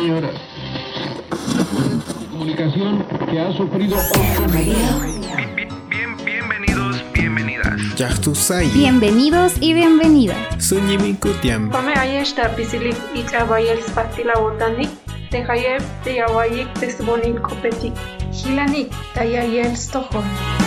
señoras. Comunicación que ha sufrido Bienvenidos. Bienvenidos y bienvenidas. Suñimikutiam. Come ayesta pisilik y trabayel spatila botanik, tejayev de yawayik tesbonin kopetik, hilanik tayayel stojon.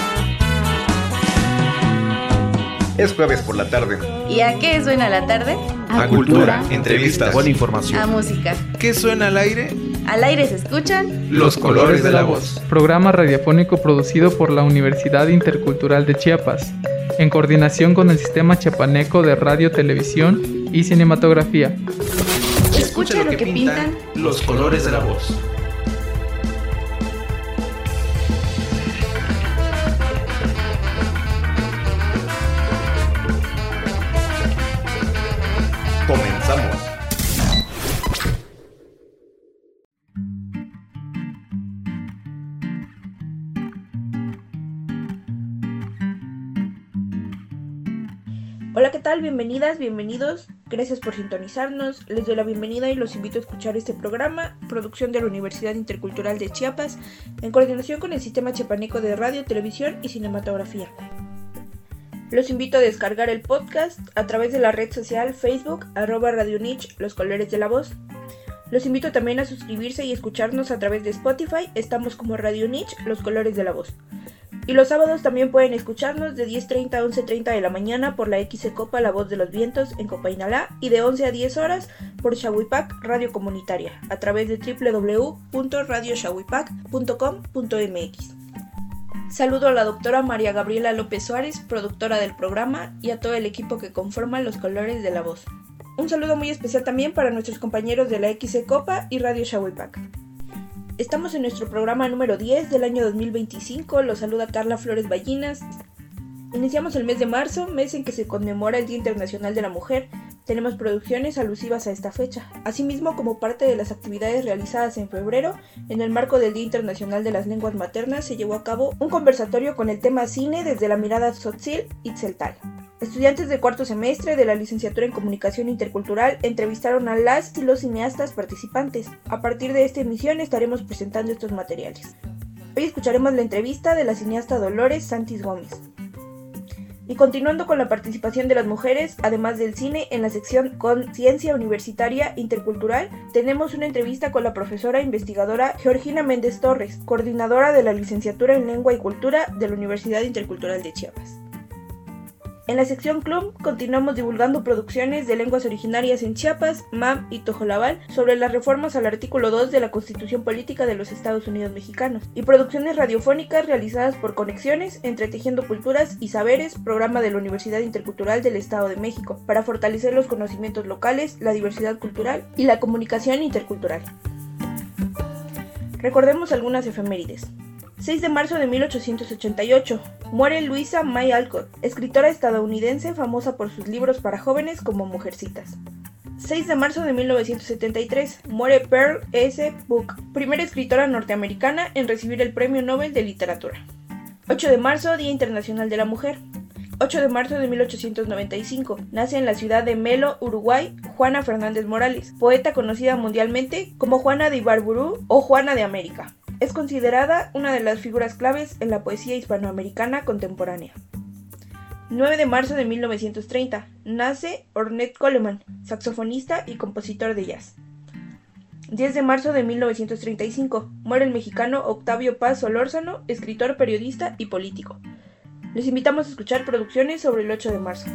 Es jueves por la tarde. ¿Y a qué suena la tarde? A cultura, entrevistas, buena información. A música. ¿Qué suena al aire? Al aire se escuchan Los colores de la voz. Programa radiofónico producido por la Universidad Intercultural de Chiapas, en coordinación con el Sistema Chiapaneco de Radio, Televisión y Cinematografía. Escucha lo que pintan los colores de la voz. Comenzamos. Hola, ¿qué tal? Bienvenidas, bienvenidos. Gracias por sintonizarnos. Les doy la bienvenida y los invito a escuchar este programa, producción de la Universidad Intercultural de Chiapas, en coordinación con el Sistema Chiapaneco de Radio, Televisión y Cinematografía. Los invito a descargar el podcast a través de la red social Facebook, @Radio Niche, Los Colores de la Voz. Los invito también a suscribirse y escucharnos a través de Spotify. Estamos como Radio Niche, Los Colores de la Voz. Y los sábados también pueden escucharnos de 10:30 a 11:30 de la mañana por la XCOPA La Voz de los Vientos en Copainalá y de 11 a 10 horas por Xahuipac Radio Comunitaria a través de www.radioxahuipac.com.mx. Saludo a la doctora María Gabriela López Suárez, productora del programa, y a todo el equipo que conforma Los Colores de la Voz. Un saludo muy especial también para nuestros compañeros de la XCOPA y Radio Xahuipac. Estamos en nuestro programa número 10 del año 2025, los saluda Carla Flores Ballinas. Iniciamos el mes de marzo, mes en que se conmemora el Día Internacional de la Mujer. Tenemos producciones alusivas a esta fecha. Asimismo, como parte de las actividades realizadas en febrero, en el marco del Día Internacional de las Lenguas Maternas, se llevó a cabo un conversatorio con el tema cine desde la mirada tzotzil y tzeltal. Estudiantes de cuarto semestre de la licenciatura en Comunicación Intercultural entrevistaron a las y los cineastas participantes. A partir de esta emisión estaremos presentando estos materiales. Hoy escucharemos la entrevista de la cineasta Dolores Santis Gómez. Y continuando con la participación de las mujeres, además del cine, en la sección Conciencia Universitaria Intercultural, tenemos una entrevista con la profesora investigadora Georgina Méndez Torres, coordinadora de la licenciatura en Lengua y Cultura de la Universidad Intercultural de Chiapas. En la sección Club continuamos divulgando producciones de lenguas originarias en Chiapas, MAM y Tojolabal sobre las reformas al artículo 2 de la Constitución Política de los Estados Unidos Mexicanos y producciones radiofónicas realizadas por Conexiones, Entretejiendo Culturas y Saberes, programa de la Universidad Intercultural del Estado de México, para fortalecer los conocimientos locales, la diversidad cultural y la comunicación intercultural. Recordemos algunas efemérides. 6 de marzo de 1888, muere Louisa May Alcott, escritora estadounidense famosa por sus libros para jóvenes como Mujercitas. 6 de marzo de 1973, muere Pearl S. Buck, primera escritora norteamericana en recibir el Premio Nobel de Literatura. 8 de marzo, Día Internacional de la Mujer. 8 de marzo de 1895, nace en la ciudad de Melo, Uruguay, Juana Fernández Morales, poeta conocida mundialmente como Juana de Ibarburu o Juana de América. Es considerada una de las figuras claves en la poesía hispanoamericana contemporánea. 9 de marzo de 1930, nace Ornette Coleman, saxofonista y compositor de jazz. 10 de marzo de 1935, muere el mexicano Octavio Paz Solórzano, escritor, periodista y político. Les invitamos a escuchar producciones sobre el 8 de marzo.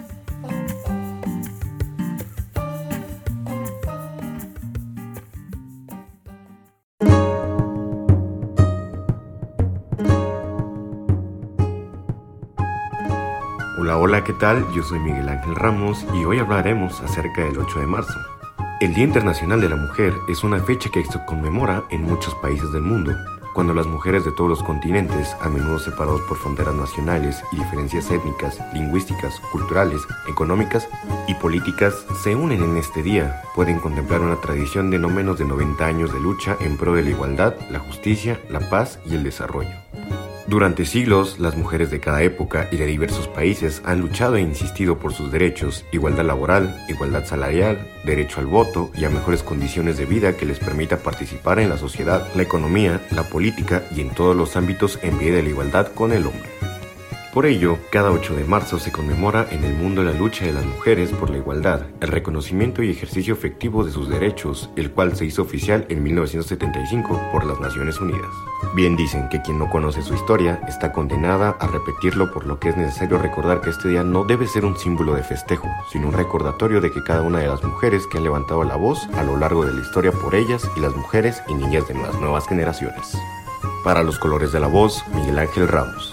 Hola, ¿qué tal? Yo soy Miguel Ángel Ramos y hoy hablaremos acerca del 8 de marzo. El Día Internacional de la Mujer es una fecha que se conmemora en muchos países del mundo, cuando las mujeres de todos los continentes, a menudo separados por fronteras nacionales y diferencias étnicas, lingüísticas, culturales, económicas y políticas, se unen en este día, pueden contemplar una tradición de no menos de 90 años de lucha en pro de la igualdad, la justicia, la paz y el desarrollo. Durante siglos, las mujeres de cada época y de diversos países han luchado e insistido por sus derechos, igualdad laboral, igualdad salarial, derecho al voto y a mejores condiciones de vida que les permita participar en la sociedad, la economía, la política y en todos los ámbitos en pie de la igualdad con el hombre. Por ello, cada 8 de marzo se conmemora en el mundo la lucha de las mujeres por la igualdad, el reconocimiento y ejercicio efectivo de sus derechos, el cual se hizo oficial en 1975 por las Naciones Unidas. Bien dicen que quien no conoce su historia está condenada a repetirlo, por lo que es necesario recordar que este día no debe ser un símbolo de festejo, sino un recordatorio de que cada una de las mujeres que han levantado la voz a lo largo de la historia por ellas y las mujeres y niñas de las nuevas generaciones. Para los colores de la voz, Miguel Ángel Ramos.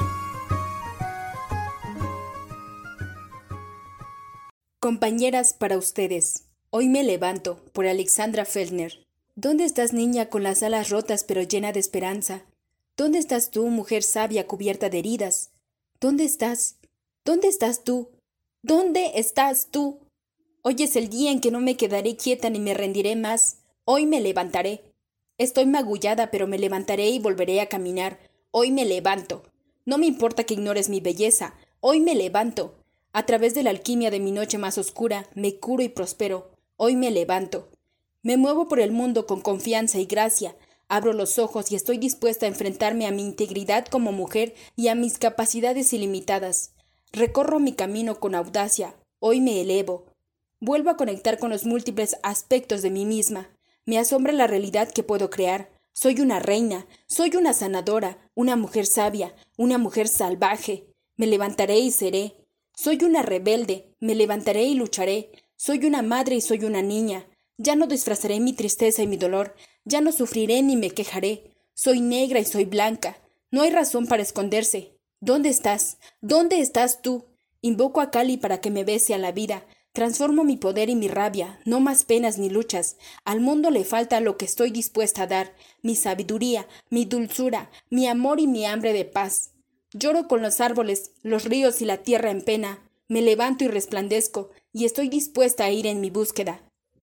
Compañeras, para ustedes. Hoy me levanto, por Alexandra Fellner. ¿Dónde estás, niña, con las alas rotas pero llena de esperanza? ¿Dónde estás tú, mujer sabia cubierta de heridas? ¿Dónde estás? ¿Dónde estás tú? ¿Dónde estás tú? Hoy es el día en que no me quedaré quieta ni me rendiré más. Hoy me levantaré. Estoy magullada, pero me levantaré y volveré a caminar. Hoy me levanto. No me importa que ignores mi belleza. Hoy me levanto. A través de la alquimia de mi noche más oscura, me curo y prospero. Hoy me levanto. Me muevo por el mundo con confianza y gracia. Abro los ojos y estoy dispuesta a enfrentarme a mi integridad como mujer y a mis capacidades ilimitadas. Recorro mi camino con audacia. Hoy me elevo. Vuelvo a conectar con los múltiples aspectos de mí misma. Me asombra la realidad que puedo crear. Soy una reina, soy una sanadora, una mujer sabia, una mujer salvaje. Me levantaré y seré. Soy una rebelde, me levantaré y lucharé. Soy una madre y soy una niña. Ya no disfrazaré mi tristeza y mi dolor. Ya no sufriré ni me quejaré. Soy negra y soy blanca. No hay razón para esconderse. ¿Dónde estás? ¿Dónde estás tú? Invoco a Kali para que me bese a la vida. Transformo mi poder y mi rabia. No más penas ni luchas. Al mundo le falta lo que estoy dispuesta a dar. Mi sabiduría, mi dulzura, mi amor y mi hambre de paz. Lloro con los árboles, los ríos y la tierra en pena. Me levanto y resplandezco, y estoy dispuesta a ir en mi búsqueda.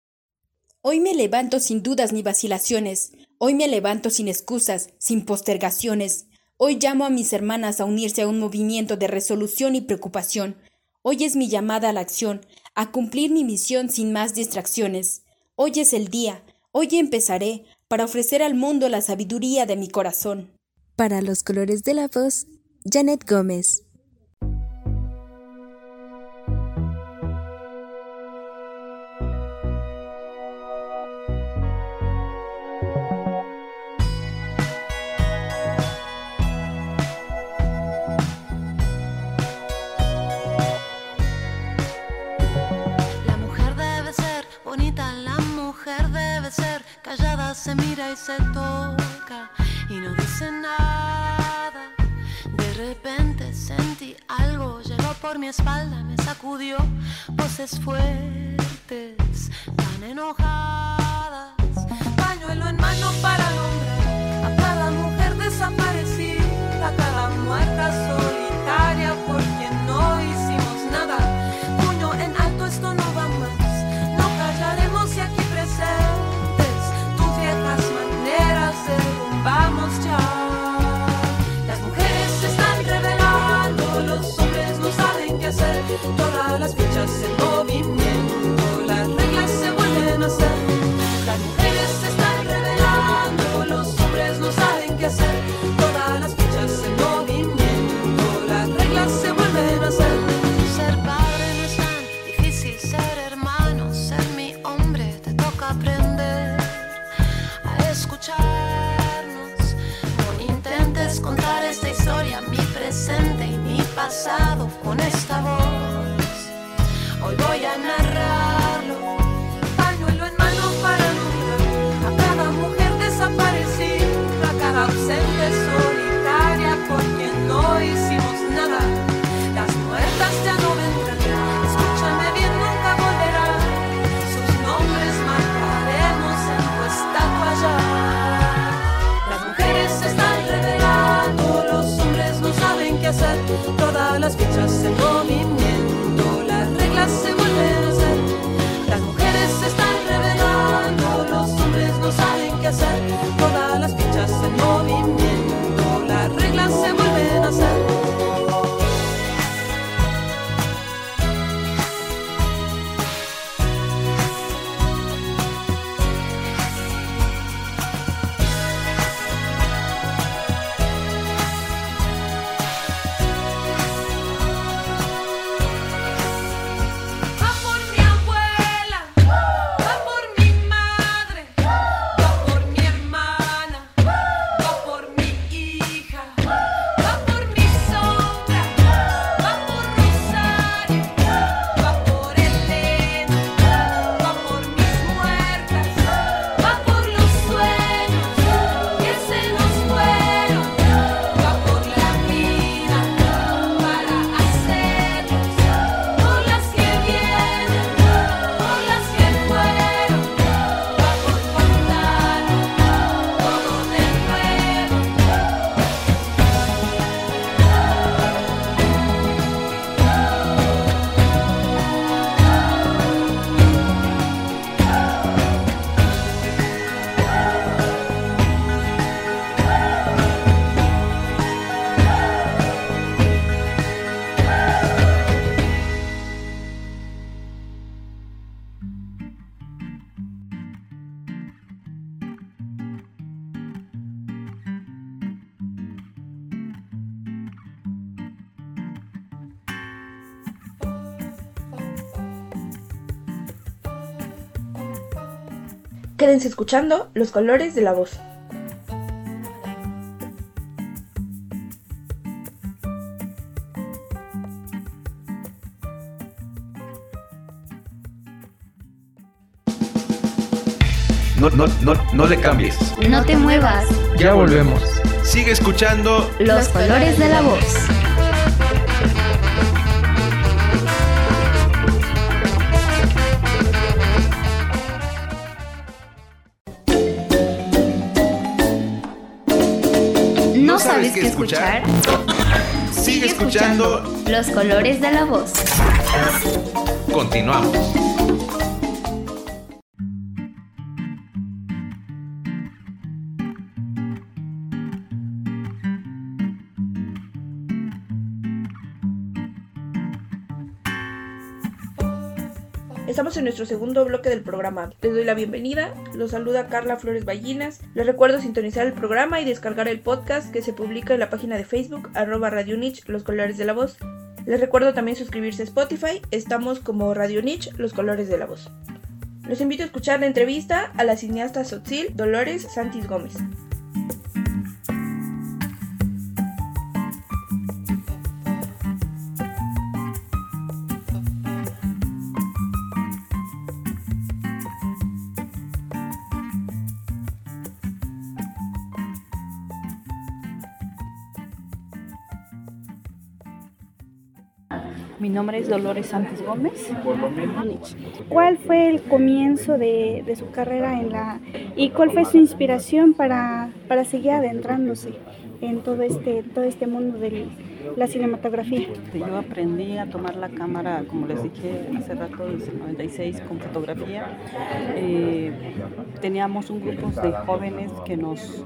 Hoy me levanto sin dudas ni vacilaciones. Hoy me levanto sin excusas, sin postergaciones. Hoy llamo a mis hermanas a unirse a un movimiento de resolución y preocupación. Hoy es mi llamada a la acción, a cumplir mi misión sin más distracciones. Hoy es el día, hoy empezaré, para ofrecer al mundo la sabiduría de mi corazón. Para los colores de la voz, Janet Gómez. La mujer debe ser bonita, la mujer debe ser callada, se mira y se toca y no dice nada. De repente sentí algo, llegó por mi espalda, me sacudió, voces fuertes, tan enojadas. Pañuelo en mano para nombrar a cada mujer desaparecida, a cada muerta solitaria por quien no hicimos nada. Puño en alto, esto no va más, no callaremos y aquí presentes tus viejas maneras, derrumbamos ya. Los hombres no saben qué hacer, todas las fichas en movimiento, las reglas se vuelven a hacer. Quédense escuchando Los Colores de la Voz. No le cambies. No te muevas. Ya volvemos. Sigue escuchando Los Colores de la Voz. ¿No sabes qué escuchar? Sigue escuchando Los Colores de la Voz. Continuamos. Estamos en nuestro segundo bloque del programa. Les doy la bienvenida, los saluda Carla Flores Ballinas. Les recuerdo sintonizar el programa y descargar el podcast que se publica en la página de Facebook, @Radio Niche, Los Colores de la Voz. Les recuerdo también suscribirse a Spotify, estamos como Radio Niche, Los Colores de la Voz. Los invito a escuchar la entrevista a la cineasta tzotzil Dolores Santis Gómez. Mi nombre es Dolores Santis Gómez. ¿Cuál fue el comienzo de su carrera y cuál fue su inspiración para seguir adentrándose en todo este mundo de la cinematografía? Yo aprendí a tomar la cámara, como les dije hace rato, desde el 96 con fotografía. Teníamos un grupo de jóvenes que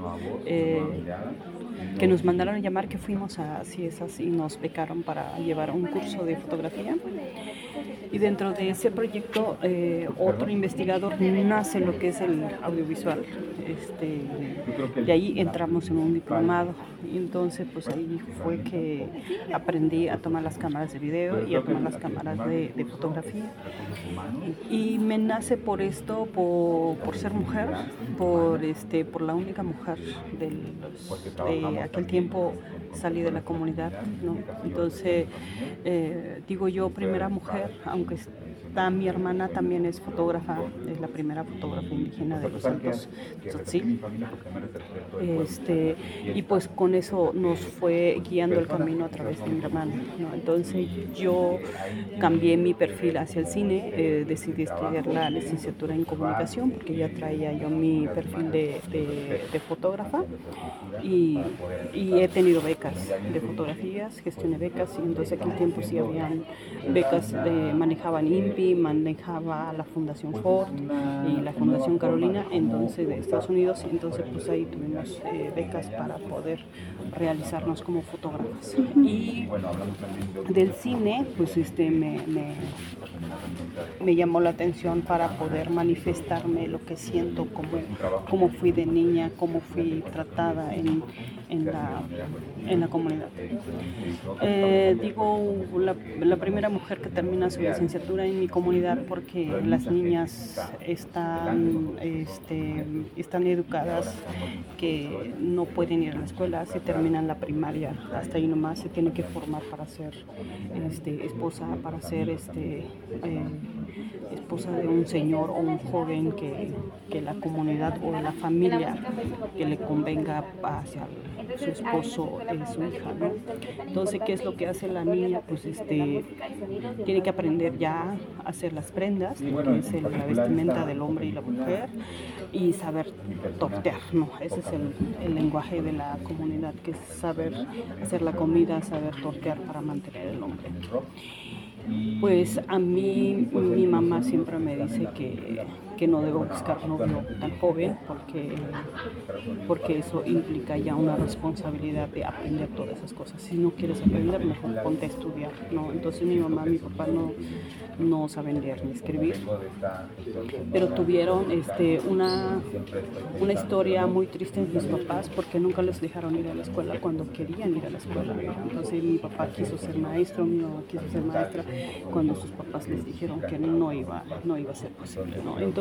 nos mandaron a llamar, que fuimos a CIESAS y nos becaron para llevar un curso de fotografía. Y dentro de ese proyecto, otro investigador nace lo que es el audiovisual. Y ahí entramos en un diplomado. Y entonces, pues ahí fue que aprendí a tomar las cámaras de video y a tomar las cámaras de fotografía. Y me nace por esto, por ser mujer, por la única mujer de aquel tiempo salí de la comunidad, ¿no? Entonces, digo yo, primera mujer, aunque está mi hermana también es fotógrafa, es la primera fotógrafa indígena de los Altos Tzotzil. Y pues con eso nos fue guiando el camino a través de mi hermana, ¿no? Entonces yo cambié mi perfil hacia el cine, decidí estudiar la licenciatura en comunicación porque ya traía yo mi perfil de fotógrafa y he tenido becas de fotografías, gestioné becas y entonces aquel tiempo sí habían becas, manejaban INPI, manejaba la Fundación Ford y la Fundación Carolina, entonces de Estados Unidos, entonces pues ahí tuvimos becas para poder realizarnos como fotógrafas. Y del cine pues me llamó la atención para poder manifestarme lo que siento, cómo fui de niña, cómo fui tratada en la comunidad. Digo, la primera mujer que termina su licenciatura en mi comunidad porque las niñas están educadas que no pueden ir a la escuela, si terminan la primaria, hasta ahí nomás se tienen que formar para ser esposa, para ser esposa de un señor o un joven que la comunidad o la familia que le convenga hacia su esposo, su hija, ¿no? Entonces, ¿qué es lo que hace la niña? Pues tiene que aprender ya a hacer las prendas, que es la vestimenta del hombre y la mujer, y saber tortear, ¿no? Ese es el lenguaje de la comunidad, que es saber hacer la comida, saber tortear para mantener el hombre. Pues a mí, mi mamá siempre me dice que no debo buscar novio tan joven porque eso implica ya una responsabilidad de aprender todas esas cosas. Si no quieres aprender, mejor ponte a estudiar, ¿no? Entonces mi mamá y mi papá no saben leer ni escribir, pero tuvieron una historia muy triste en mis papás porque nunca les dejaron ir a la escuela cuando querían ir a la escuela. Entonces mi papá quiso ser maestro, mi mamá quiso ser maestra cuando sus papás les dijeron que no iba a ser posible, ¿no? Entonces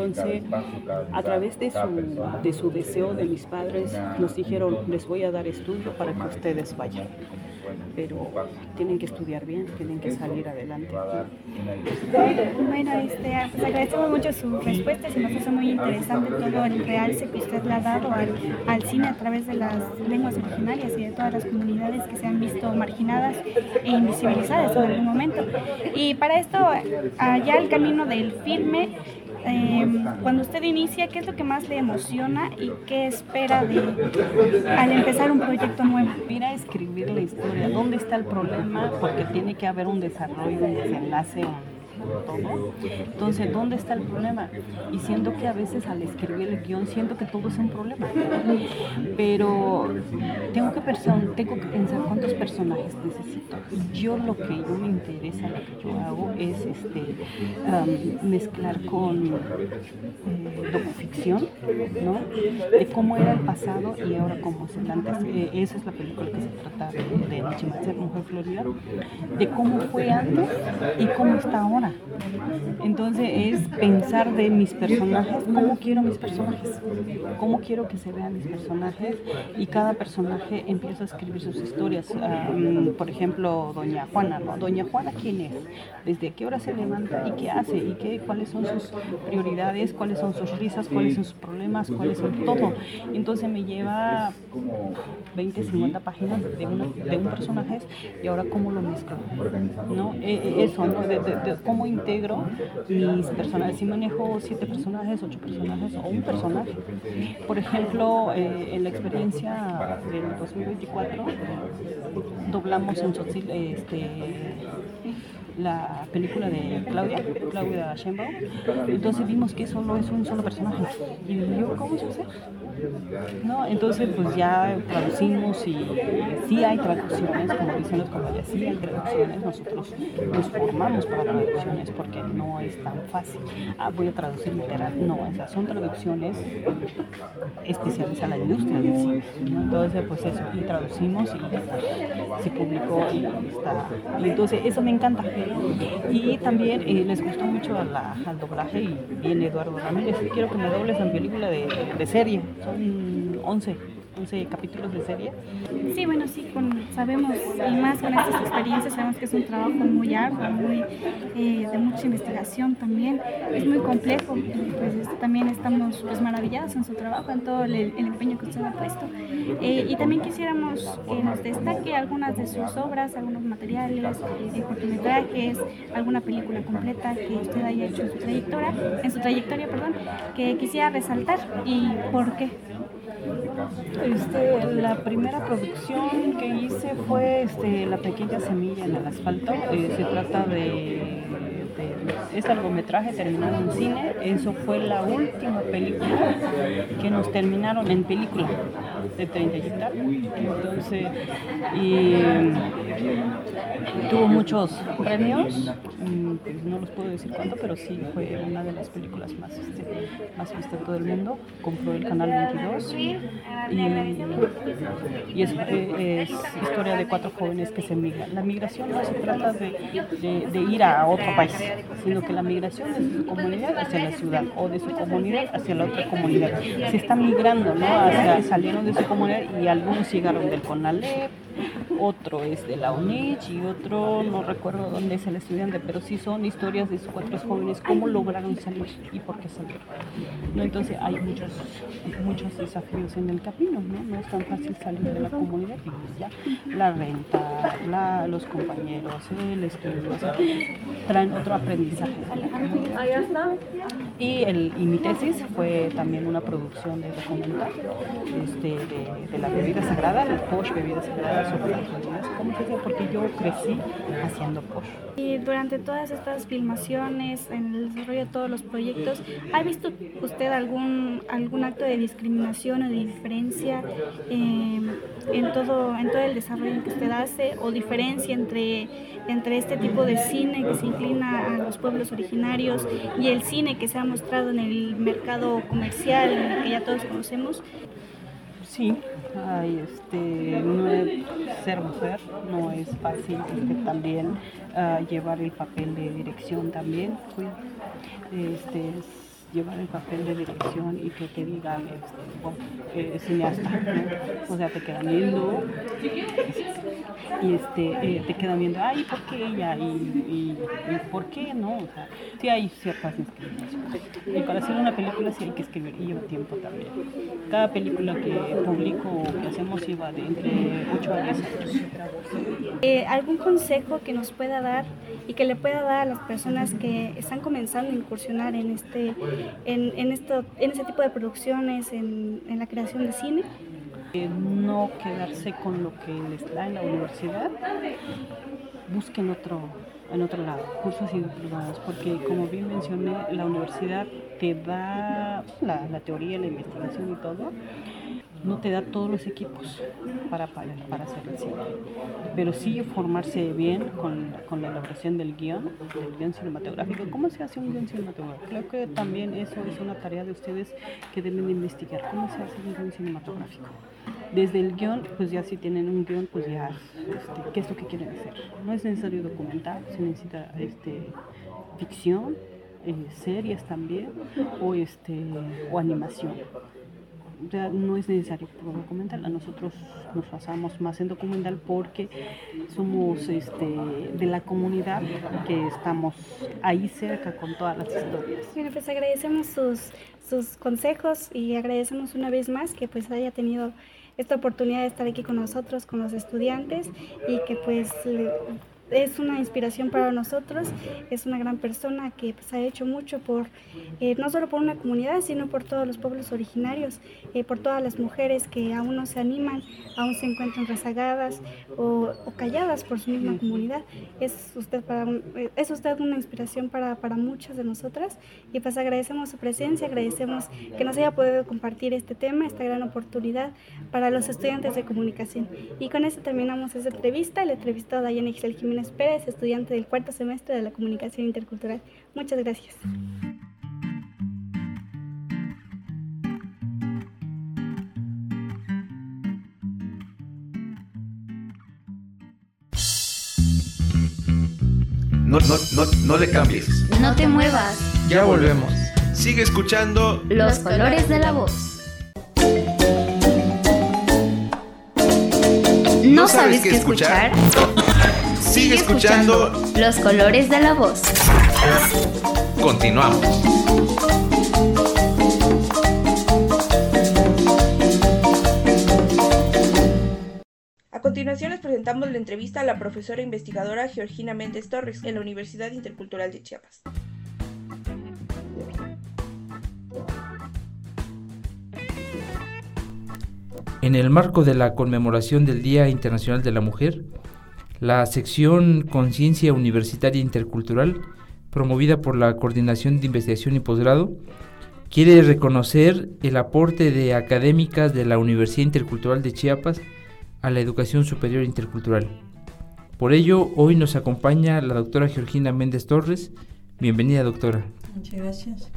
Entonces, a través de su deseo de mis padres, nos dijeron, les voy a dar estudio para que ustedes vayan. Pero tienen que estudiar bien, tienen que salir adelante. Bueno, pues agradecemos mucho su respuesta, se nos hace muy interesante todo el realce que usted le ha dado al cine a través de las lenguas originarias y de todas las comunidades que se han visto marginadas e invisibilizadas en algún momento. Y para esto, allá el camino del filme, cuando usted inicia, ¿qué es lo que más le emociona y qué espera al empezar un proyecto nuevo? Ir a escribir la historia, ¿dónde está el problema? Porque tiene que haber un desarrollo, un desenlace, todo. Entonces, ¿dónde está el problema? Y siento que a veces al escribir el guión siento que todo es un problema, pero tengo que pensar cuántos personajes necesito. Yo lo que yo me interesa, lo que yo hago es mezclar con docuficción, ¿no? De cómo era el pasado y ahora cómo es el antes. Esa es la película que se trata de Nichimatsu, Mujer Florida, de cómo fue antes y cómo está ahora. Entonces es pensar de mis personajes, cómo quiero mis personajes, cómo quiero que se vean mis personajes, y cada personaje empieza a escribir sus historias. Por ejemplo, Doña Juana, ¿no? Doña Juana, ¿quién es? ¿Desde qué hora se levanta y qué hace? ¿Y cuáles son sus prioridades? ¿Cuáles son sus risas? ¿Cuáles son sus problemas? ¿Cuáles son todo? Entonces me lleva 20, 50 páginas de un personaje, y ahora cómo lo mezclo, ¿no? Eso, ¿no? De cómo integro mis personajes. Si manejo 7 personajes, 8 personajes o un personaje. Por ejemplo, en la experiencia del 2024 doblamos en Tzotzil la película de Claudia Sheinbaum. Entonces vimos que solo es un solo personaje. Y yo, ¿cómo se hace? ¿No? Entonces pues ya traducimos, y sí hay traducciones, como dicen los compañeros, sí hay traducciones. Nosotros nos formamos para traducciones porque no es tan fácil. Voy a traducir literal. No, esas son traducciones especiales a la industria del cine, ¿no? Entonces pues eso, y traducimos y se publicó y está. Y entonces eso me encanta. Y también les gustó mucho al doblaje, y viene Eduardo Ramírez. Quiero que me dobles en película de serie. Son 11 capítulos de serie. Sí, bueno, sí, sabemos, y más con estas experiencias, sabemos que es un trabajo muy arduo, de mucha investigación también, es muy complejo. Pues también estamos pues maravillados en su trabajo, en todo el empeño que usted ha puesto. Y también quisiéramos que nos destaque algunas de sus obras, algunos materiales, cortometrajes, alguna película completa que usted haya hecho en su trayectoria, que quisiera resaltar, y por qué. La primera producción que hice fue La pequeña semilla en el asfalto. Se trata de este largometraje terminado en cine. Eso fue la última película que nos terminaron en película de 30 hectáreas. Entonces, tuvo muchos premios, pues no los puedo decir cuánto, pero sí fue una de las películas más vistas de todo el mundo. Compró el Canal 22 y es historia de 4 jóvenes que se migran. La migración no se trata de ir a otro país, sino que la migración es de su comunidad hacia la ciudad, o de su comunidad hacia la otra comunidad. Se está migrando, ¿no? Salieron de su comunidad, y algunos llegaron del CONALEP, otro es de la UNICH y otro no recuerdo dónde es el estudiante, pero sí son historias de esos 4 jóvenes, cómo lograron salir y por qué salieron, ¿no? Entonces hay muchos desafíos en el camino, ¿no? No es tan fácil salir de la comunidad, y pues ya la renta, los compañeros, el estudio, o sea, traen otro aprendizaje a la comunidad. Y mi tesis fue también una producción de documental de la bebida sagrada, el POSH, bebida sagrada, sobre las bebidas, ¿cómo se dice? Porque yo crecí haciendo POSH. Y durante todas estas filmaciones, en el desarrollo de todos los proyectos, ¿ha visto usted algún acto de discriminación o de diferencia en todo el desarrollo que usted hace, o diferencia entre este tipo de cine que se inclina a los pueblos originarios y el cine que se ha mostrado en el mercado comercial que ya todos conocemos? Sí, ser mujer no es fácil, también llevar el papel de dirección también. llevar el papel de dirección y que te digan cineasta, ¿no? O sea, te quedan viendo y te quedan viendo, ay, ¿por qué ella? Y ¿por qué no? O sea, sí hay ciertas discriminaciones. Y para hacer una película sí hay que escribir, y lleva tiempo también. Cada película que publico o que hacemos lleva de entre 8 a 10 años. ¿Algún consejo que nos pueda dar y que le pueda dar a las personas que están comenzando a incursionar en este tipo de producciones, en la creación de cine? No quedarse con lo que les da en la universidad, busquen en otro lado, cursos y diplomados, porque como bien mencioné, la universidad te da la teoría, la investigación y todo, no te da todos los equipos para hacer el cine, pero sí formarse bien con la elaboración del guión cinematográfico. ¿Cómo se hace un guión cinematográfico? Creo que también eso es una tarea de ustedes que deben investigar, cómo se hace un guión cinematográfico. Desde el guión, pues ya si tienen un guión, pues ya, ¿qué es lo que quieren hacer? No es necesario documental, se necesita ficción, series también, o animación. O sea, no es necesario documental. A nosotros nos basamos más en documental porque somos de la comunidad que estamos ahí cerca con todas las historias. Bueno, pues agradecemos sus consejos y agradecemos una vez más que pues haya tenido esta oportunidad de estar aquí con nosotros, con los estudiantes, y que pues es una inspiración para nosotros. Es una gran persona que pues ha hecho mucho por no solo por una comunidad, sino por todos los pueblos originarios, por todas las mujeres que aún no se animan, aún se encuentran rezagadas o calladas por su misma comunidad. Es usted una inspiración para muchas de nosotras, y pues agradecemos su presencia, agradecemos que nos haya podido compartir este tema, esta gran oportunidad para los estudiantes de comunicación. Y con eso terminamos esta entrevista. El entrevistado Dayana Ixel Jiménez Pérez, estudiante del 4º semestre de la Comunicación Intercultural. Muchas gracias. No le cambies. No te muevas. Ya volvemos. Sigue escuchando Los colores de la voz. ¿No sabes qué escuchar? Sigue escuchando Los colores de la voz. Continuamos. A continuación les presentamos la entrevista a la profesora investigadora Georgina Méndez Torres en la Universidad Intercultural de Chiapas. En el marco de la conmemoración del Día Internacional de la Mujer, la sección Conciencia Universitaria Intercultural, promovida por la Coordinación de Investigación y Posgrado, quiere reconocer el aporte de académicas de la Universidad Intercultural de Chiapas a la educación superior intercultural. Por ello, hoy nos acompaña la doctora Georgina Méndez Torres. Bienvenida, doctora. Muchas gracias.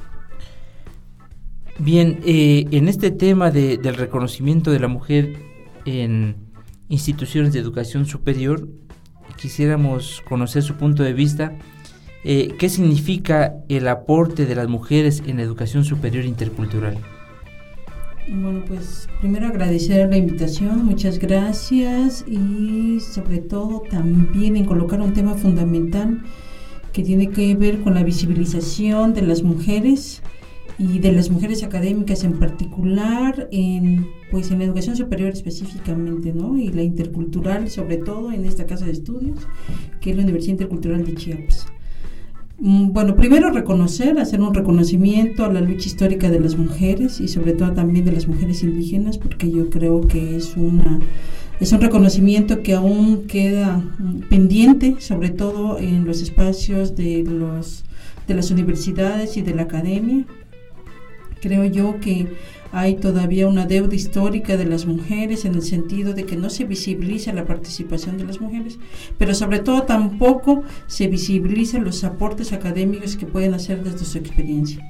Bien, en este tema del reconocimiento de la mujer en instituciones de educación superior, quisiéramos conocer su punto de vista. ¿Qué significa el aporte de las mujeres en la educación superior intercultural? Bueno, pues primero agradecer la invitación, muchas gracias, y sobre todo también en colocar un tema fundamental que tiene que ver con la visibilización de las mujeres y de las mujeres académicas en particular, en la educación superior específicamente, ¿no? Y la intercultural, sobre todo en esta casa de estudios, que es la Universidad Intercultural de Chiapas. Bueno, primero hacer un reconocimiento a la lucha histórica de las mujeres y sobre todo también de las mujeres indígenas, porque yo creo que es un reconocimiento que aún queda pendiente, sobre todo en los espacios de las universidades y de la academia. Creo yo que hay todavía una deuda histórica de las mujeres en el sentido de que no se visibiliza la participación de las mujeres, pero sobre todo tampoco se visibilizan los aportes académicos que pueden hacer desde su experiencia.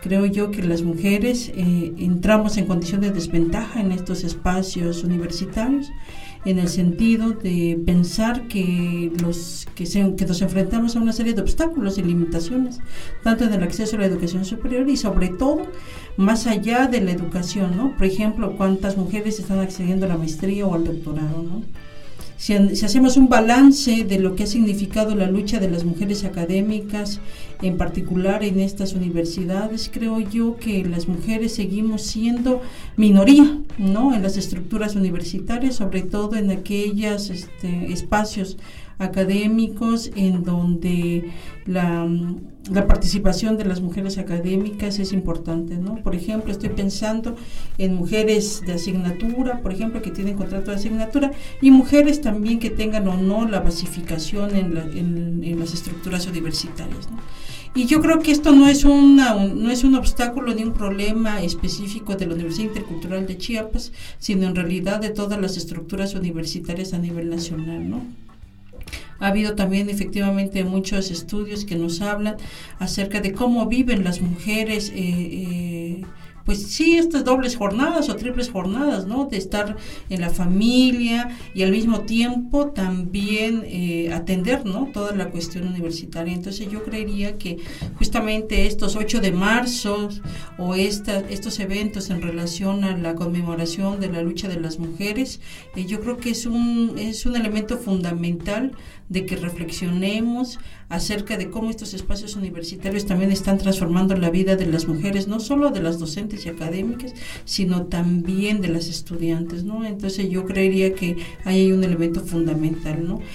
Creo yo que las mujeres entramos en condición de desventaja en estos espacios universitarios, en el sentido de pensar que nos enfrentamos a una serie de obstáculos y limitaciones, tanto en el acceso a la educación superior y sobre todo más allá de la educación, ¿no? Por ejemplo, cuántas mujeres están accediendo a la maestría o al doctorado, ¿no? Si hacemos un balance de lo que ha significado la lucha de las mujeres académicas, en particular en estas universidades, creo yo que las mujeres seguimos siendo minoría, ¿no? En las estructuras universitarias, sobre todo en aquellos espacios académicos en donde la participación de las mujeres académicas es importante, ¿no? Por ejemplo, estoy pensando en mujeres de asignatura, por ejemplo, que tienen contrato de asignatura, y mujeres también que tengan o no la basificación en las estructuras universitarias, ¿no? Y yo creo que esto no es un obstáculo ni un problema específico de la Universidad Intercultural de Chiapas, sino en realidad de todas las estructuras universitarias a nivel nacional, ¿no? Ha habido también efectivamente muchos estudios que nos hablan acerca de cómo viven las mujeres, pues sí, estas dobles jornadas o triples jornadas, ¿no? De estar en la familia y al mismo tiempo también atender, ¿no? Toda la cuestión universitaria. Entonces yo creería que justamente estos 8 de marzo o estos eventos en relación a la conmemoración de la lucha de las mujeres, yo creo que es un elemento fundamental de que reflexionemos acerca de cómo estos espacios universitarios también están transformando la vida de las mujeres, no solo de las docentes y académicas, sino también de las estudiantes, ¿no? Entonces yo creería que ahí hay un elemento fundamental, ¿no?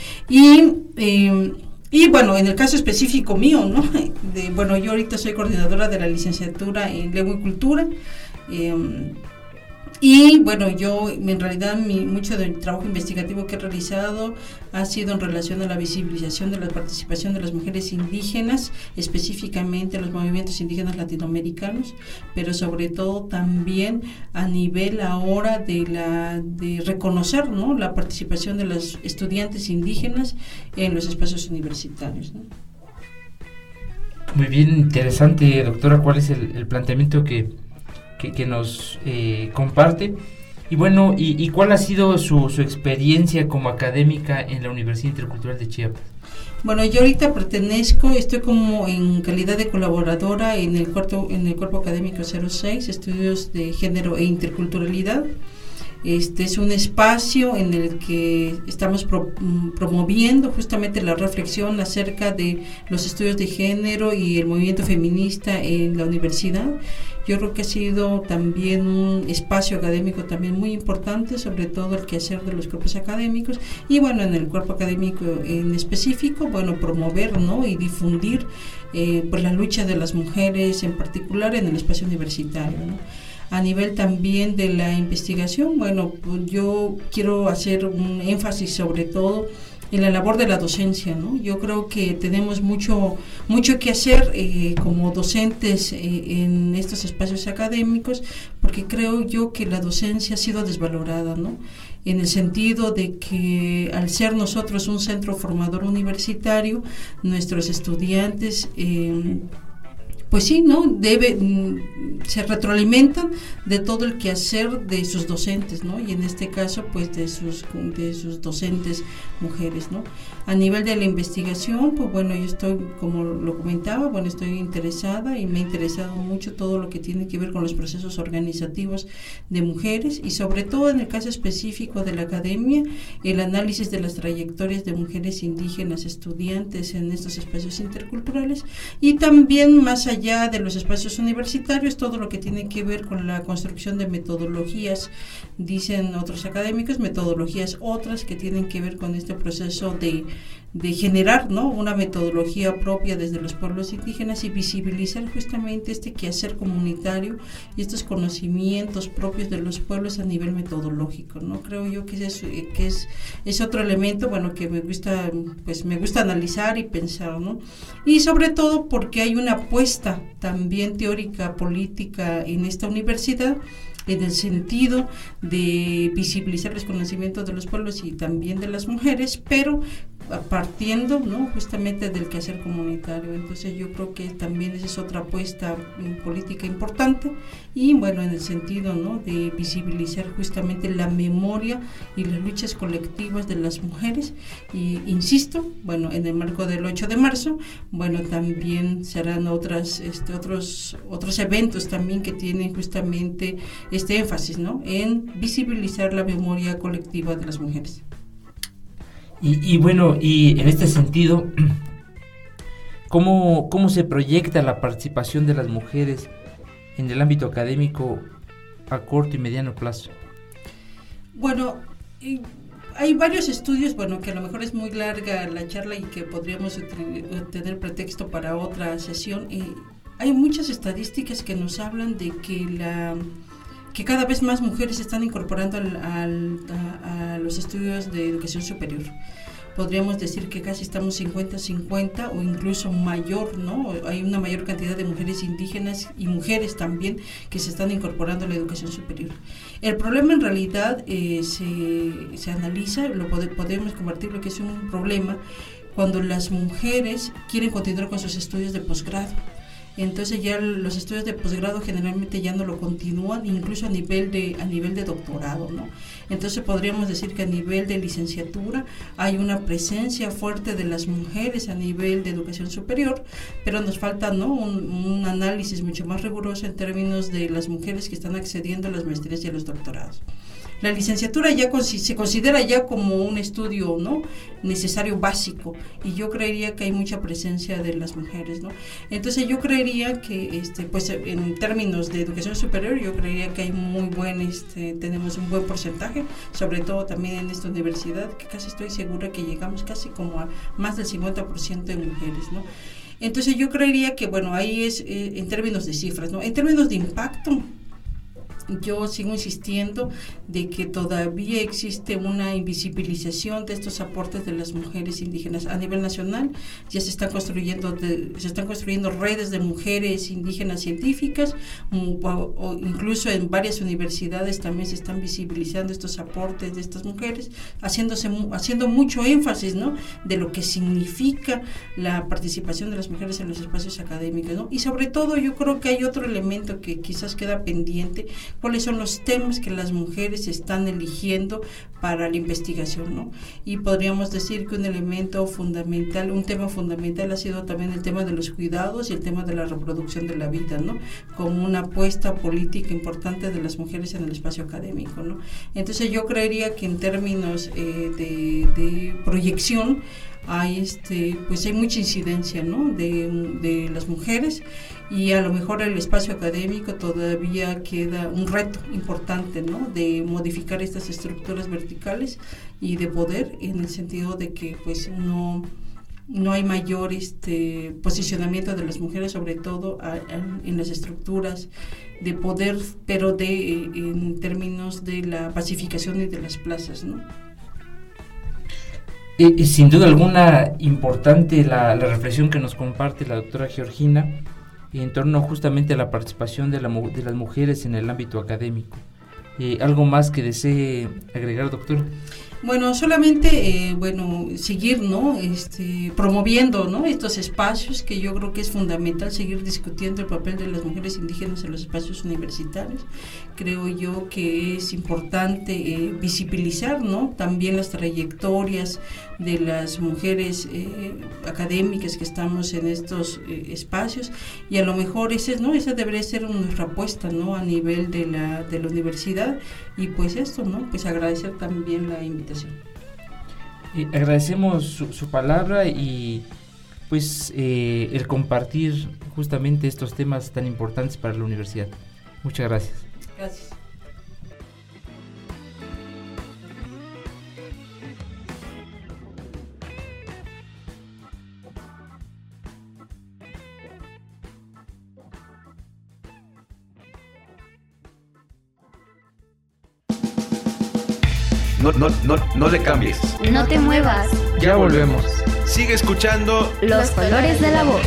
Y bueno, en el caso específico mío, ¿no? Yo ahorita soy coordinadora de la licenciatura en Lengua y Cultura, y bueno, yo en realidad mucho del trabajo investigativo que he realizado ha sido en relación a la visibilización de la participación de las mujeres indígenas, específicamente en los movimientos indígenas latinoamericanos, pero sobre todo también a nivel ahora de reconocer, ¿no? La participación de las estudiantes indígenas en los espacios universitarios, ¿no? Muy bien, interesante, doctora, ¿cuál es el planteamiento que nos comparte? Y bueno, ¿y cuál ha sido su experiencia como académica en la Universidad Intercultural de Chiapas? Bueno, yo ahorita estoy como en calidad de colaboradora en el cuerpo académico 06, estudios de género e interculturalidad. Este es un espacio en el que estamos promoviendo justamente la reflexión acerca de los estudios de género y el movimiento feminista en la universidad. Yo creo que ha sido también un espacio académico también muy importante, sobre todo el quehacer de los cuerpos académicos, y bueno, en el cuerpo académico en específico, bueno, promover, ¿no? Y difundir pues la lucha de las mujeres en particular en el espacio universitario, ¿no? A nivel también de la investigación, bueno, pues yo quiero hacer un énfasis sobre todo en la labor de la docencia, ¿no? Yo creo que tenemos mucho que hacer como docentes en estos espacios académicos, porque creo yo que la docencia ha sido desvalorada, ¿no? En el sentido de que al ser nosotros un centro formador universitario, nuestros estudiantes pues sí, ¿no? Se retroalimentan de todo el quehacer de sus docentes, ¿no? Y en este caso, pues de sus docentes mujeres, ¿no? A nivel de la investigación, pues bueno, yo estoy, como lo comentaba, bueno, estoy interesada y me ha interesado mucho todo lo que tiene que ver con los procesos organizativos de mujeres y sobre todo en el caso específico de la academia, el análisis de las trayectorias de mujeres indígenas estudiantes en estos espacios interculturales y también más allá de los espacios universitarios, todo lo que tiene que ver con la construcción de metodologías, dicen otros académicos, metodologías otras que tienen que ver con este proceso de generar, ¿no? Una metodología propia desde los pueblos indígenas y visibilizar justamente este quehacer comunitario y estos conocimientos propios de los pueblos a nivel metodológico, ¿no? Creo yo que es otro elemento, bueno, que me gusta analizar y pensar, ¿no? Y sobre todo porque hay una apuesta también teórica, política en esta universidad, en el sentido de visibilizar los conocimientos de los pueblos y también de las mujeres, pero partiendo, ¿no?, justamente del quehacer comunitario. Entonces yo creo que también esa es otra apuesta política importante, y bueno, en el sentido, ¿no?, de visibilizar justamente la memoria y las luchas colectivas de las mujeres. Y insisto, bueno, en el marco del 8 de marzo, bueno, también serán otros eventos también que tienen justamente este énfasis, ¿no?, en visibilizar la memoria colectiva de las mujeres. Y bueno, y en este sentido, ¿cómo se proyecta la participación de las mujeres en el ámbito académico a corto y mediano plazo? Bueno, hay varios estudios, bueno, que a lo mejor es muy larga la charla y que podríamos tener pretexto para otra sesión. Hay muchas estadísticas que nos hablan de que cada vez más mujeres se están incorporando a los estudios de educación superior. Podríamos decir que casi estamos 50-50 o incluso mayor, ¿no? Hay una mayor cantidad de mujeres indígenas y mujeres también que se están incorporando a la educación superior. El problema en realidad se analiza, podemos convertirlo que es un problema cuando las mujeres quieren continuar con sus estudios de posgrado. Entonces ya los estudios de posgrado generalmente ya no lo continúan, incluso a nivel de doctorado, ¿no? Entonces podríamos decir que a nivel de licenciatura hay una presencia fuerte de las mujeres a nivel de educación superior, pero nos falta, ¿no?, un análisis mucho más riguroso en términos de las mujeres que están accediendo a las maestrías y a los doctorados. La licenciatura ya se considera ya como un estudio, ¿no?, necesario, básico, y yo creería que hay mucha presencia de las mujeres, ¿no? Entonces yo creería que pues en términos de educación superior, yo creería que hay tenemos un buen porcentaje, sobre todo también en esta universidad, que casi estoy segura que llegamos casi como a más del 50% de mujeres, ¿no? Entonces yo creería que, bueno, ahí es en términos de cifras, ¿no? En términos de impacto, yo sigo insistiendo de que todavía existe una invisibilización de estos aportes de las mujeres indígenas a nivel nacional. Ya se están construyendo redes de mujeres indígenas científicas, o incluso en varias universidades también se están visibilizando estos aportes de estas mujeres, haciendo mucho énfasis, ¿no?, de lo que significa la participación de las mujeres en los espacios académicos, ¿no? Y sobre todo yo creo que hay otro elemento que quizás queda pendiente: cuáles son los temas que las mujeres están eligiendo para la investigación, ¿no? Y podríamos decir que un elemento fundamental, un tema fundamental ha sido también el tema de los cuidados y el tema de la reproducción de la vida, ¿no?, como una apuesta política importante de las mujeres en el espacio académico, ¿no? Entonces yo creería que en términos de proyección pues hay mucha incidencia, ¿no?, de las mujeres, y a lo mejor el espacio académico todavía queda un reto importante, ¿no?, de modificar estas estructuras verticales y de poder, en el sentido de que pues no hay mayor posicionamiento de las mujeres, sobre todo en las estructuras de poder, pero en términos de la pacificación y de las plazas, ¿no? Sin duda alguna importante la reflexión que nos comparte la doctora Georgina en torno justamente a la participación de las mujeres en el ámbito académico. ¿Algo más que desee agregar, doctor? Bueno, solamente seguir, ¿no?, promoviendo, ¿no?, estos espacios, que yo creo que es fundamental seguir discutiendo el papel de las mujeres indígenas en los espacios universitarios. Creo yo que es importante visibilizar, ¿no?, también las trayectorias de las mujeres académicas que estamos en estos espacios, y a lo mejor esa debería ser nuestra apuesta, ¿no?, a nivel de la universidad. Y pues esto, ¿no?, pues agradecer también la invitación. Agradecemos su palabra y pues el compartir justamente estos temas tan importantes para la universidad. Muchas gracias. Gracias. No le cambies. No te muevas. Ya volvemos. Sigue escuchando Los colores de la voz.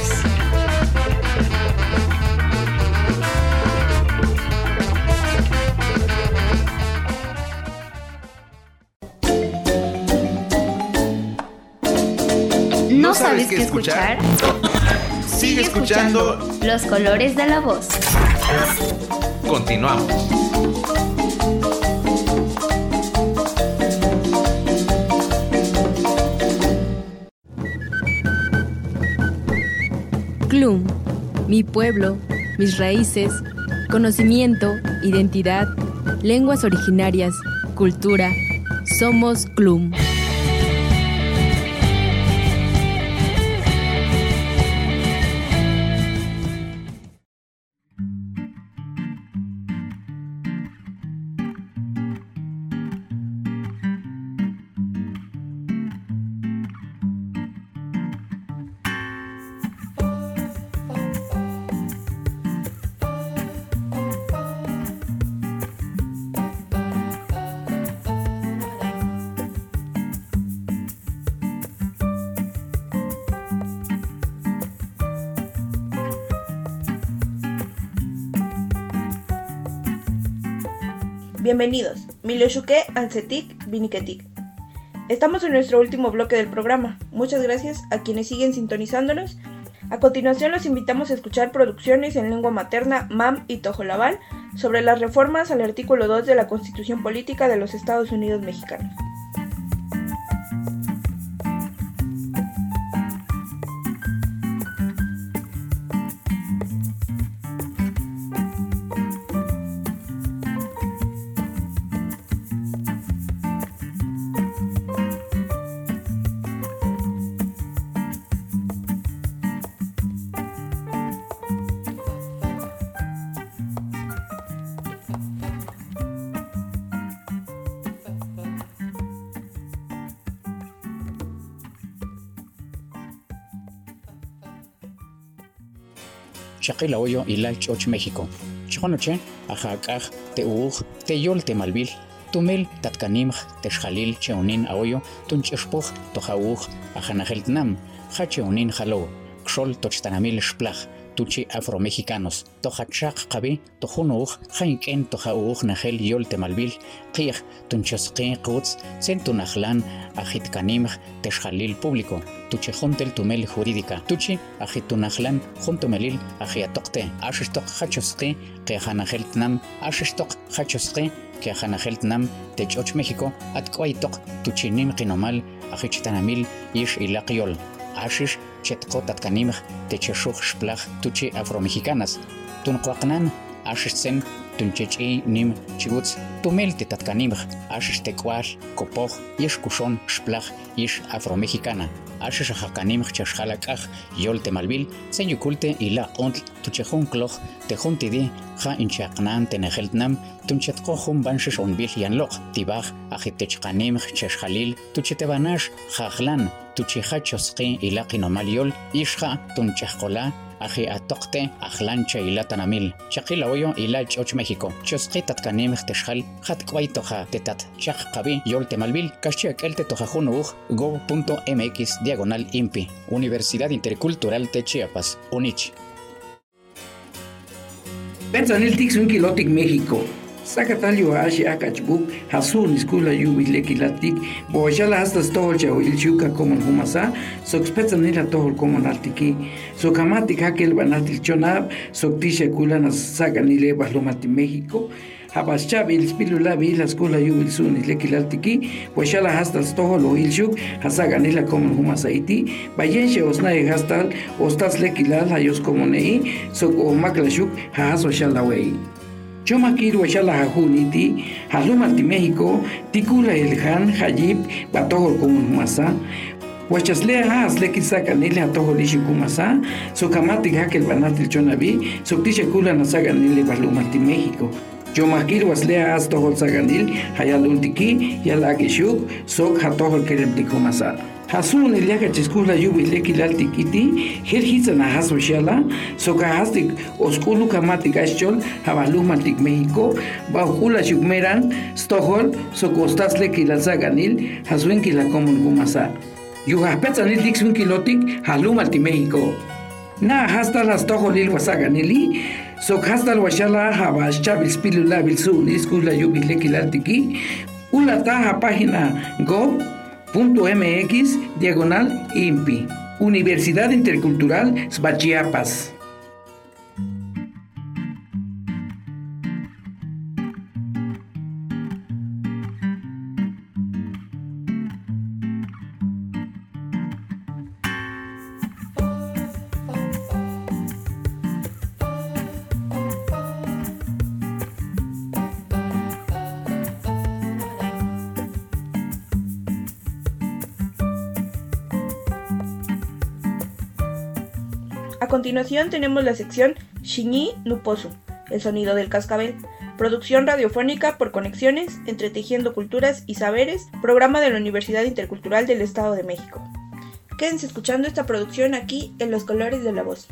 sabes qué escuchar? Sigue escuchando Los colores de la voz. Continuamos. CLUM, mi pueblo, mis raíces, conocimiento, identidad, lenguas originarias, cultura. Somos CLUM. Bienvenidos, Miloshuke Ansetik Viniketik. Estamos en nuestro último bloque del programa. Muchas gracias a quienes siguen sintonizándonos. A continuación los invitamos a escuchar producciones en lengua materna MAM y Tojolabal sobre las reformas al artículo 2 de la Constitución Política de los Estados Unidos Mexicanos. Chaqila Hoyo y la Choch México. Chihonoche, Ajacaj, Teuj, Teyol Temalbil, Tumel, Tatkanim, Texjalil, Cheunin Aoyo, Tunchespuj, Tojauj, Ajanajeltnam, Hacheunin Jalo, Xol Tochtanamil Splaj, Tuchi Afromexicanos, Tojachak Kabi, Tojunuj, Jainken Tojauj Najel Yol Temalbil, Qij, Tunchesqin Quts, Centunajlan, Ajitkanim, Texjalil Público. Tuchi Juntel Tumel Jurídica, Tuchi, Ajitunajlan, Juntomelil, Ajiatokte, Ashestok Hachosque, que Hanajeltnam, Ashestok Hachosque, que Hanajeltnam, Techoch México, Atquaitok, Tuchinim Kinomal, Ajichtanamil, Ish Ilaqiol, Ashish, Chetkot Atkanim, Techeshuch Splach, Tuchi Afromexicanas, Tunquaknan, Ashesen, Tunchechi Nim Chiguts, Tumel Tetatkanim, Ashish Tequal, Kopoj, Ish Kushon, Splach, Ish Afromexicana. Ashish Hakanim Chashhalakaj, Yol Temalbil, Senyukulte y la Ontl, Tuchehun Kloch, Tejuntidi, Ha Inchaknan, Tenejeltnam, Tunchetkohum Banshish Onbil Yanloch, Tibaj, Ajitechkanim, Cheshhalil, Tuchetebanash, Hajlan, Tuchihachosqi y la Kinomaliol, Ishha, Tunchehkola, Aji Atokte, Ajlancha y la Tanamil, Chakila Hoyo y la Choch México, Chosqi Tatkanim Techal, Hatquaitoja, Tetat, Chakkabi, Yol Temalbil, Kashchek Elte Tojajunuj, go.mx/IMPI, Universidad Intercultural de Chiapas, UNICH. Petzanil Tixun Kilotic México. Sacatalio Ashi Akachbuk, Hasun Skula Yubilekilatik, Boyala hasta Stolcha o Ilchuka como Humasa, Soxpetzanila Tohol como Nartiki, Socamatic Hakel Banatil Chonab, Soctisha Kulanas Saganile Baslomati México, Habaschabi il Spilulabi, la Skula Yubilsun Ilekilatiki, Boyala hasta Stohol o Ilchuk, Hasaganila como Humasaiti, Bayenshe Osnae Hastal, Ostas Lekilal, Hayos como Nei, Soco Maklashuk, Hahaso Shalaway. Chomakir Huachala Hajuniti, Halumati México, Tikula Elhan, Hayib, Batohol como Humasa, Huachaslea Has Lekisakanile Atohol Ishikumasa, Socamatic Hakel Banatil Chonabi, Soctisha Kula Nasaganile Balumati México. Chomakir Waslea Has Tohol Saganil, Hayalultiki, Yalakishuk, Sok Hatohol Keremtikumasa. Hasun Eliaka Chiskula Yubi Lekilaltikiti, Hirhizana Hasoshala, Sokahastik, Oskulu Kamatik Ashchol, Havalumatik México, Bauhula Shukmeran, Stohol, Sokostas Lekilazaganil, Hasuinkila Common Gumasa. Yuhapetzanil Dixunkilotik, Halumati México. Na hasta las Toholil Wasaganili, Sokhastal Washala, Havash Chabil Spilula Bilsun, Iskula Yubi Lekilaltiki, Ulataha página Go.mx/IMPI, Universidad Intercultural Chiapas. A continuación tenemos la sección Xiñi Nuposu, el sonido del cascabel, producción radiofónica por conexiones, entretejiendo culturas y saberes, programa de la Universidad Intercultural del Estado de México. Quédense escuchando esta producción aquí en Los Colores de la Voz.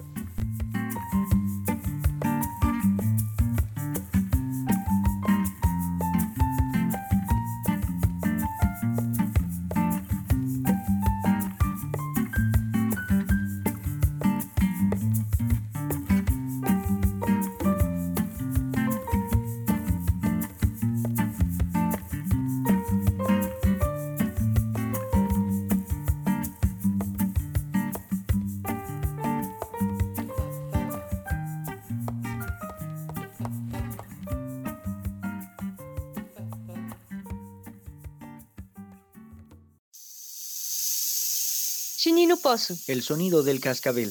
Xiñinuposu, el sonido del cascabel.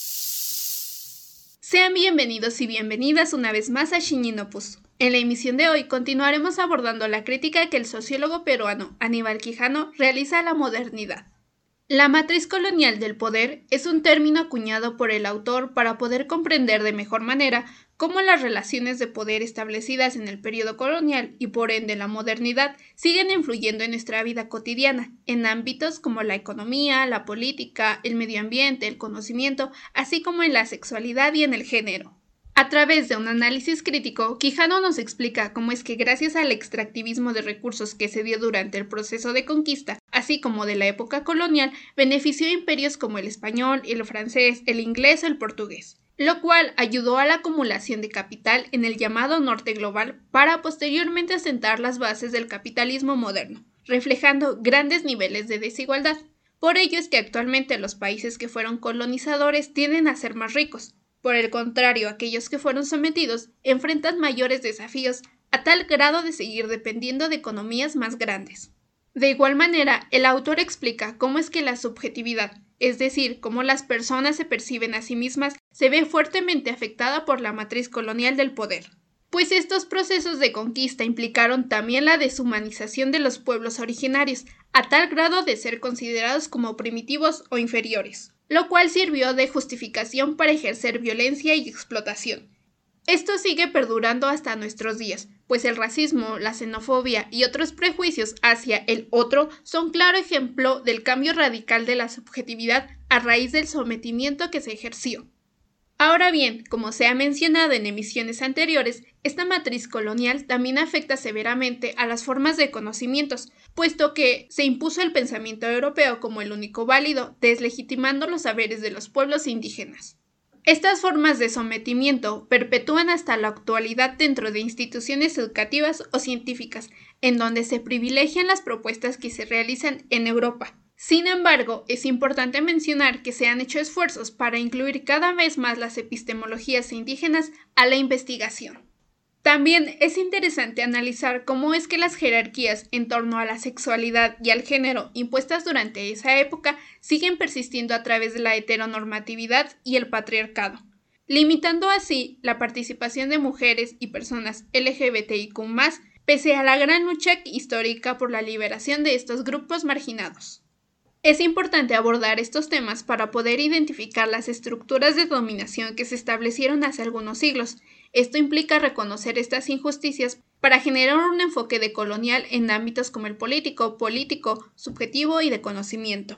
Sean bienvenidos y bienvenidas una vez más a Xiñinuposu. En la emisión de hoy continuaremos abordando la crítica que el sociólogo peruano Aníbal Quijano realiza a la modernidad. La matriz colonial del poder es un término acuñado por el autor para poder comprender de mejor manera cómo las relaciones de poder establecidas en el periodo colonial y por ende la modernidad siguen influyendo en nuestra vida cotidiana, en ámbitos como la economía, la política, el medio ambiente, el conocimiento, así como en la sexualidad y en el género. A través de un análisis crítico, Quijano nos explica cómo es que gracias al extractivismo de recursos que se dio durante el proceso de conquista, así como de la época colonial, benefició a imperios como el español, el francés, el inglés o el portugués, lo cual ayudó a la acumulación de capital en el llamado norte global para posteriormente asentar las bases del capitalismo moderno, reflejando grandes niveles de desigualdad. Por ello es que actualmente los países que fueron colonizadores tienden a ser más ricos. Por el contrario, aquellos que fueron sometidos enfrentan mayores desafíos a tal grado de seguir dependiendo de economías más grandes. De igual manera, el autor explica cómo es que la subjetividad, es decir, cómo las personas se perciben a sí mismas, se ve fuertemente afectada por la matriz colonial del poder. Pues estos procesos de conquista implicaron también la deshumanización de los pueblos originarios, a tal grado de ser considerados como primitivos o inferiores, lo cual sirvió de justificación para ejercer violencia y explotación. Esto sigue perdurando hasta nuestros días, pues el racismo, la xenofobia y otros prejuicios hacia el otro son claro ejemplo del cambio radical de la subjetividad a raíz del sometimiento que se ejerció. Ahora bien, como se ha mencionado en emisiones anteriores, esta matriz colonial también afecta severamente a las formas de conocimientos, puesto que se impuso el pensamiento europeo como el único válido, deslegitimando los saberes de los pueblos indígenas. Estas formas de sometimiento perpetúan hasta la actualidad dentro de instituciones educativas o científicas, en donde se privilegian las propuestas que se realizan en Europa. Sin embargo, es importante mencionar que se han hecho esfuerzos para incluir cada vez más las epistemologías indígenas a la investigación. También es interesante analizar cómo es que las jerarquías en torno a la sexualidad y al género impuestas durante esa época siguen persistiendo a través de la heteronormatividad y el patriarcado, limitando así la participación de mujeres y personas LGBTIQ+, pese a la gran lucha histórica por la liberación de estos grupos marginados. Es importante abordar estos temas para poder identificar las estructuras de dominación que se establecieron hace algunos siglos. Esto implica reconocer estas injusticias para generar un enfoque decolonial en ámbitos como el político, subjetivo y de conocimiento.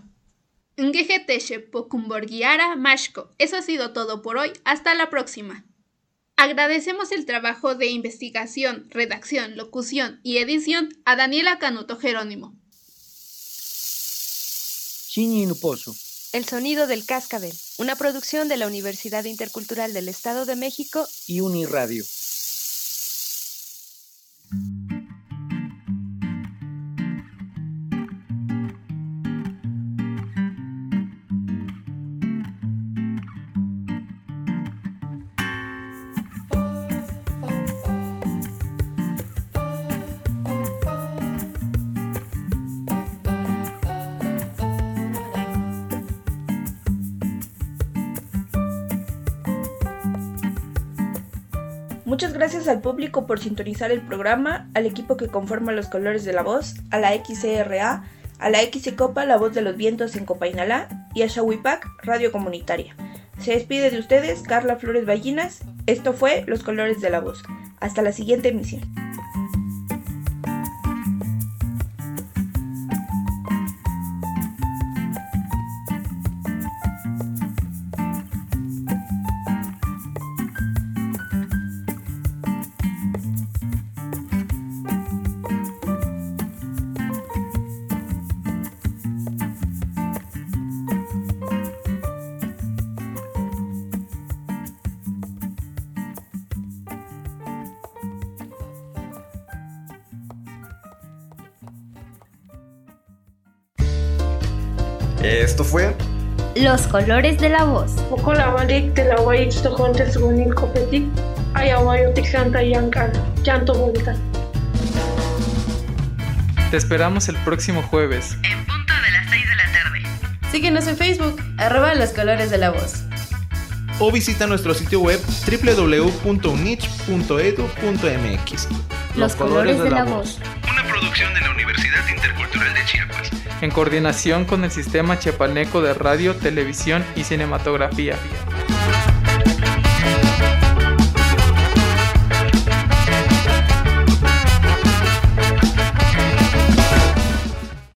Eso ha sido todo por hoy. Hasta la próxima. Agradecemos el trabajo de investigación, redacción, locución y edición a Daniela Canuto Jerónimo. Xiñinuposu, el sonido del cascabel, una producción de la Universidad Intercultural del Estado de México y Uniradio. Muchas gracias al público por sintonizar el programa, al equipo que conforma Los Colores de la Voz, a la XCRA, a la XCOPA, La Voz de los Vientos en Copainalá y a Shawipac, Radio Comunitaria. Se despide de ustedes Carla Flores Ballinas. Esto fue Los Colores de la Voz. Hasta la siguiente emisión. Esto fue Los Colores de la Voz. Te esperamos el próximo jueves. En punto de las 6 de la tarde. Síguenos en Facebook, @Los Colores de la Voz. o visita nuestro sitio web www.unich.edu.mx. Los Colores de la Voz. Una producción de la Universidad Intercultural de Chiapas. En coordinación con el Sistema Chiapaneco de Radio, Televisión y Cinematografía.